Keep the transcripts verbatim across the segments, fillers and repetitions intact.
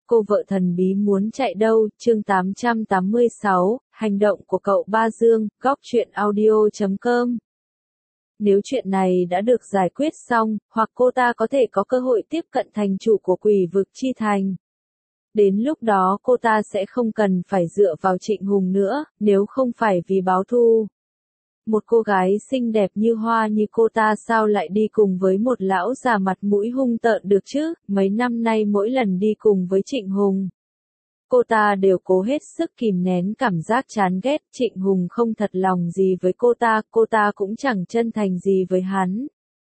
Cô vợ thần bí muốn chạy đâu, chương tám trăm tám mươi sáu, hành động của cậu Ba Dương, góc truyện audio chấm com. Nếu chuyện này đã được giải quyết xong, hoặc cô ta có thể có cơ hội tiếp cận thành chủ của quỷ vực chi thành. Đến lúc đó cô ta sẽ không cần phải dựa vào Trịnh Hùng nữa, nếu không phải vì báo thù. Một cô gái xinh đẹp như hoa như cô ta sao lại đi cùng với một lão già mặt mũi hung tợn được chứ, mấy năm nay mỗi lần đi cùng với Trịnh Hùng. Cô ta đều cố hết sức kìm nén cảm giác chán ghét, Trịnh Hùng không thật lòng gì với cô ta, cô ta cũng chẳng chân thành gì với hắn.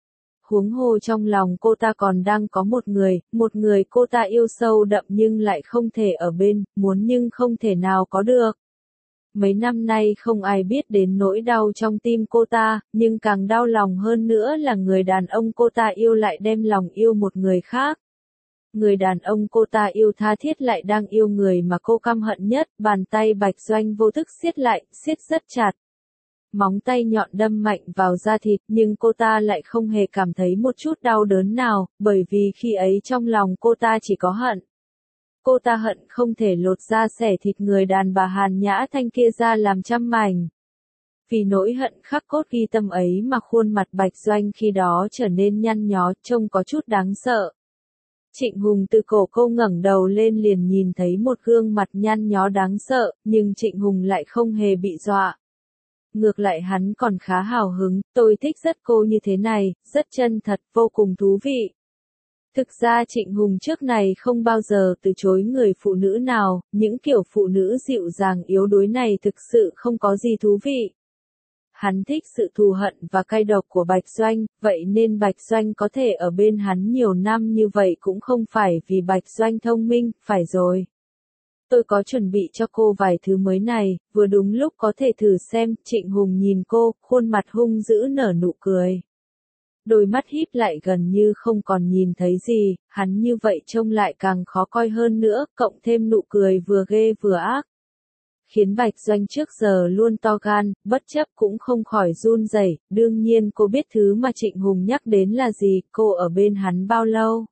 Huống hồ trong lòng cô ta còn đang có một người, một người cô ta yêu sâu đậm nhưng lại không thể ở bên, muốn nhưng không thể nào có được. Mấy năm nay không ai biết đến nỗi đau trong tim cô ta, nhưng càng đau lòng hơn nữa là người đàn ông cô ta yêu lại đem lòng yêu một người khác. Người đàn ông cô ta yêu tha thiết lại đang yêu người mà cô căm hận nhất, bàn tay Bạch Doanh vô thức siết lại, siết rất chặt. Móng tay nhọn đâm mạnh vào da thịt nhưng cô ta lại không hề cảm thấy một chút đau đớn nào, bởi vì khi ấy trong lòng cô ta chỉ có hận. Cô ta hận không thể lột da xẻ thịt người đàn bà Hàn Nhã Thanh kia ra làm trăm mảnh. Vì nỗi hận khắc cốt ghi tâm ấy mà khuôn mặt Bạch Doanh khi đó trở nên nhăn nhó, trông có chút đáng sợ. Trịnh Hùng từ cổ cô ngẩng đầu lên liền nhìn thấy một gương mặt nhăn nhó đáng sợ, nhưng Trịnh Hùng lại không hề bị dọa. Ngược lại hắn còn khá hào hứng, tôi thích rất cô như thế này, rất chân thật, vô cùng thú vị. Thực ra Trịnh Hùng trước này không bao giờ từ chối người phụ nữ nào, những kiểu phụ nữ dịu dàng yếu đuối này thực sự không có gì thú vị. Hắn thích sự thù hận và cay độc của Bạch Doanh, vậy nên Bạch Doanh có thể ở bên hắn nhiều năm như vậy cũng không phải vì Bạch Doanh thông minh, phải rồi. Tôi có chuẩn bị cho cô vài thứ mới này, vừa đúng lúc có thể thử xem, Trịnh Hùng nhìn cô, khuôn mặt hung dữ nở nụ cười. Đôi mắt híp lại gần như không còn nhìn thấy gì, hắn như vậy trông lại càng khó coi hơn nữa, cộng thêm nụ cười vừa ghê vừa ác. Khiến Bạch Doanh trước giờ luôn to gan, bất chấp cũng không khỏi run rẩy. Đương nhiên cô biết thứ mà Trịnh Hùng nhắc đến là gì, cô ở bên hắn bao lâu.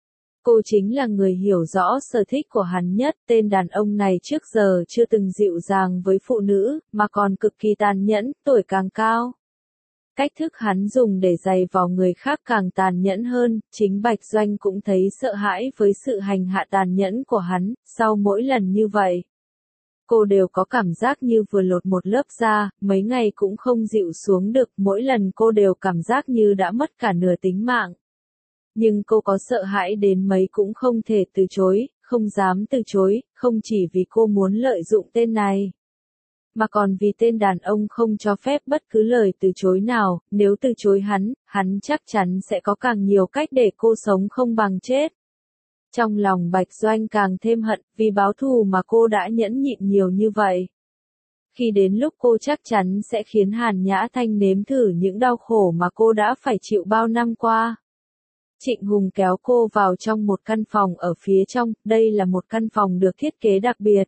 Cô chính là người hiểu rõ sở thích của hắn nhất, tên đàn ông này trước giờ chưa từng dịu dàng với phụ nữ, mà còn cực kỳ tàn nhẫn, tuổi càng cao. Cách thức hắn dùng để giày vò người khác càng tàn nhẫn hơn, chính Bạch Doanh cũng thấy sợ hãi với sự hành hạ tàn nhẫn của hắn, sau mỗi lần như vậy. Cô đều có cảm giác như vừa lột một lớp da, mấy ngày cũng không dịu xuống được, mỗi lần cô đều cảm giác như đã mất cả nửa tính mạng. Nhưng cô có sợ hãi đến mấy cũng không thể từ chối, không dám từ chối, không chỉ vì cô muốn lợi dụng tên này. Mà còn vì tên đàn ông không cho phép bất cứ lời từ chối nào, nếu từ chối hắn, hắn chắc chắn sẽ có càng nhiều cách để cô sống không bằng chết. Trong lòng Bạch Doanh càng thêm hận, vì báo thù mà cô đã nhẫn nhịn nhiều như vậy. Khi đến lúc cô chắc chắn sẽ khiến Hàn Nhã Thanh nếm thử những đau khổ mà cô đã phải chịu bao năm qua. Trịnh Hùng kéo cô vào trong một căn phòng ở phía trong, đây là một căn phòng được thiết kế đặc biệt.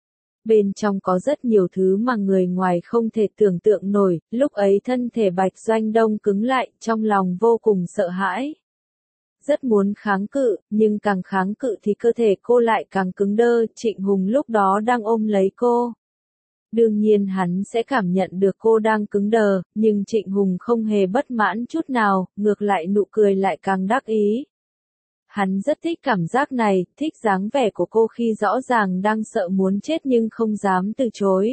Bên trong có rất nhiều thứ mà người ngoài không thể tưởng tượng nổi, lúc ấy thân thể Bạch Doanh đông cứng lại, trong lòng vô cùng sợ hãi. Rất muốn kháng cự, nhưng càng kháng cự thì cơ thể cô lại càng cứng đơ, Trịnh Hùng lúc đó đang ôm lấy cô. Đương nhiên hắn sẽ cảm nhận được cô đang cứng đờ, nhưng Trịnh Hùng không hề bất mãn chút nào, ngược lại nụ cười lại càng đắc ý. Hắn rất thích cảm giác này, thích dáng vẻ của cô khi rõ ràng đang sợ muốn chết nhưng không dám từ chối.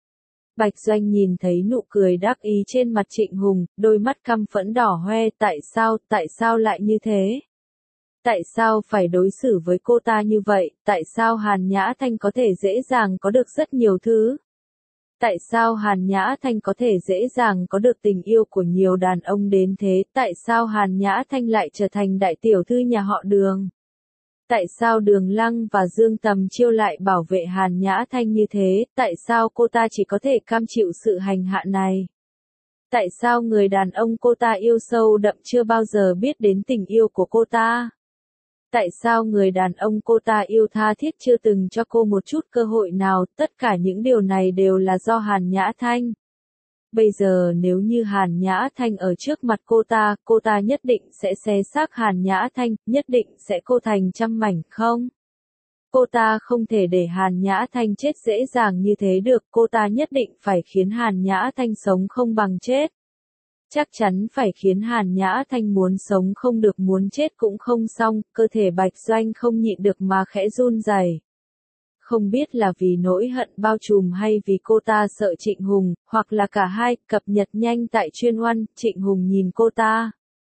Bạch Doanh nhìn thấy nụ cười đắc ý trên mặt Trịnh Hùng, đôi mắt căm phẫn đỏ hoe, tại sao, tại sao lại như thế? Tại sao phải đối xử với cô ta như vậy, tại sao Hàn Nhã Thanh có thể dễ dàng có được rất nhiều thứ? Tại sao Hàn Nhã Thanh có thể dễ dàng có được tình yêu của nhiều đàn ông đến thế, tại sao Hàn Nhã Thanh lại trở thành đại tiểu thư nhà họ Đường? Tại sao Đường Lăng và Dương Tầm Chiêu lại bảo vệ Hàn Nhã Thanh như thế, tại sao cô ta chỉ có thể cam chịu sự hành hạ này? Tại sao người đàn ông cô ta yêu sâu đậm chưa bao giờ biết đến tình yêu của cô ta? Tại sao người đàn ông cô ta yêu tha thiết chưa từng cho cô một chút cơ hội nào, tất cả những điều này đều là do Hàn Nhã Thanh. Bây giờ nếu như Hàn Nhã Thanh ở trước mặt cô ta, cô ta nhất định sẽ xé xác Hàn Nhã Thanh, nhất định sẽ cô thành trăm mảnh không? Cô ta không thể để Hàn Nhã Thanh chết dễ dàng như thế được, cô ta nhất định phải khiến Hàn Nhã Thanh sống không bằng chết. Chắc chắn phải khiến Hàn Nhã Thanh muốn sống không được, muốn chết cũng không xong, cơ thể Bạch Doanh không nhịn được mà khẽ run rẩy. Không biết là vì nỗi hận bao trùm hay vì cô ta sợ Trịnh Hùng, hoặc là cả hai. Cập nhật nhanh tại chuyên oan. Trịnh Hùng nhìn cô ta.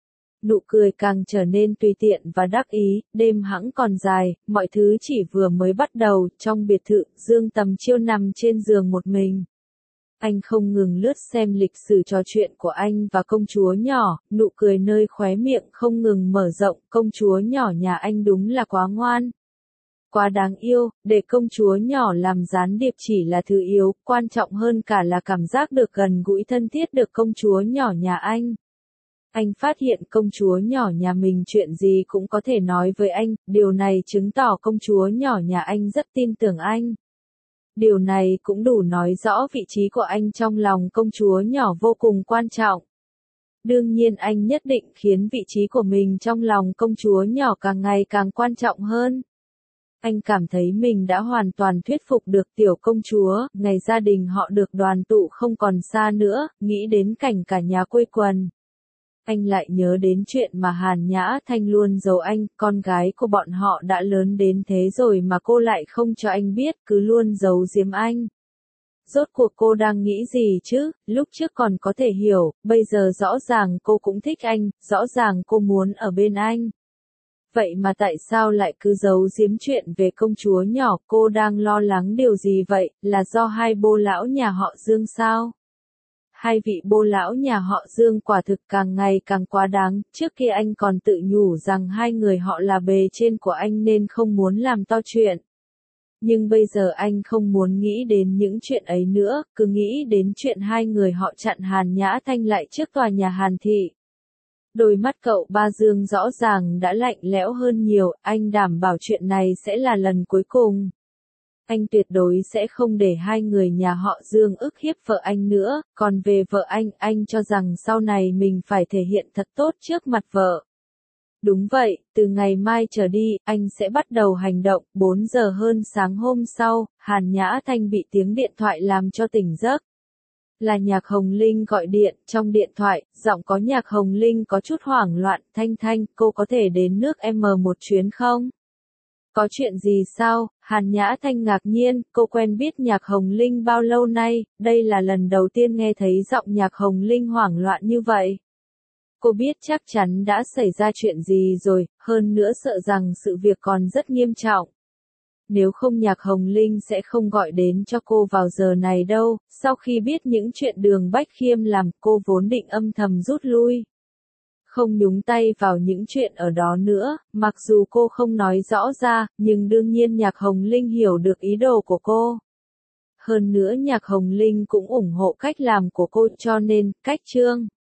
Nụ cười càng trở nên tùy tiện và đắc ý, đêm hẵng còn dài, mọi thứ chỉ vừa mới bắt đầu. Trong biệt thự, Dương Tầm Chiêu nằm trên giường một mình. Anh không ngừng lướt xem lịch sử trò chuyện của anh và công chúa nhỏ, nụ cười nơi khóe miệng không ngừng mở rộng. Công chúa nhỏ nhà anh đúng là quá ngoan, quá đáng yêu, để công chúa nhỏ làm gián điệp chỉ là thứ yếu, quan trọng hơn cả là cảm giác được gần gũi thân thiết được công chúa nhỏ nhà anh. Anh phát hiện công chúa nhỏ nhà mình chuyện gì cũng có thể nói với anh, điều này chứng tỏ công chúa nhỏ nhà anh rất tin tưởng anh. Điều này cũng đủ nói rõ vị trí của anh trong lòng công chúa nhỏ vô cùng quan trọng. Đương nhiên anh nhất định khiến vị trí của mình trong lòng công chúa nhỏ càng ngày càng quan trọng hơn. Anh cảm thấy mình đã hoàn toàn thuyết phục được tiểu công chúa, ngày gia đình họ được đoàn tụ không còn xa nữa, nghĩ đến cảnh cả nhà quây quần. Anh lại nhớ đến chuyện mà Hàn Nhã Thanh luôn giấu anh, con gái của bọn họ đã lớn đến thế rồi mà cô lại không cho anh biết, cứ luôn giấu giếm anh. Rốt cuộc cô đang nghĩ gì chứ, lúc trước còn có thể hiểu, bây giờ rõ ràng cô cũng thích anh, rõ ràng cô muốn ở bên anh. Vậy mà tại sao lại cứ giấu giếm chuyện về công chúa nhỏ, cô đang lo lắng điều gì vậy, là do hai bô lão nhà họ Dương sao? Hai vị bô lão nhà họ Dương quả thực càng ngày càng quá đáng, trước kia anh còn tự nhủ rằng hai người họ là bề trên của anh nên không muốn làm to chuyện. Nhưng bây giờ anh không muốn nghĩ đến những chuyện ấy nữa, cứ nghĩ đến chuyện hai người họ chặn Hàn Nhã Thanh lại trước tòa nhà Hàn Thị. Đôi mắt cậu Ba Dương rõ ràng đã lạnh lẽo hơn nhiều, anh đảm bảo chuyện này sẽ là lần cuối cùng. Anh tuyệt đối sẽ không để hai người nhà họ Dương ức hiếp vợ anh nữa, còn về vợ anh, anh cho rằng sau này mình phải thể hiện thật tốt trước mặt vợ. Đúng vậy, từ ngày mai trở đi, anh sẽ bắt đầu hành động. Bốn giờ hơn sáng hôm sau, Hàn Nhã Thanh bị tiếng điện thoại làm cho tỉnh giấc. Là Nhạc Hồng Linh gọi điện, trong điện thoại, giọng có Nhạc Hồng Linh có chút hoảng loạn, Thanh Thanh, cô có thể đến nước em một chuyến không? Có chuyện gì sao? Hàn Nhã Thanh ngạc nhiên, cô quen biết Nhạc Hồng Linh bao lâu nay, đây là lần đầu tiên nghe thấy giọng Nhạc Hồng Linh hoảng loạn như vậy. Cô biết chắc chắn đã xảy ra chuyện gì rồi, hơn nữa sợ rằng sự việc còn rất nghiêm trọng. Nếu không Nhạc Hồng Linh sẽ không gọi đến cho cô vào giờ này đâu, sau khi biết những chuyện Đường Bách Khiêm làm, cô vốn định âm thầm rút lui. Không nhúng tay vào những chuyện ở đó nữa, mặc dù cô không nói rõ ra, nhưng đương nhiên Nhạc Hồng Linh hiểu được ý đồ của cô. Hơn nữa Nhạc Hồng Linh cũng ủng hộ cách làm của cô cho nên, cách chương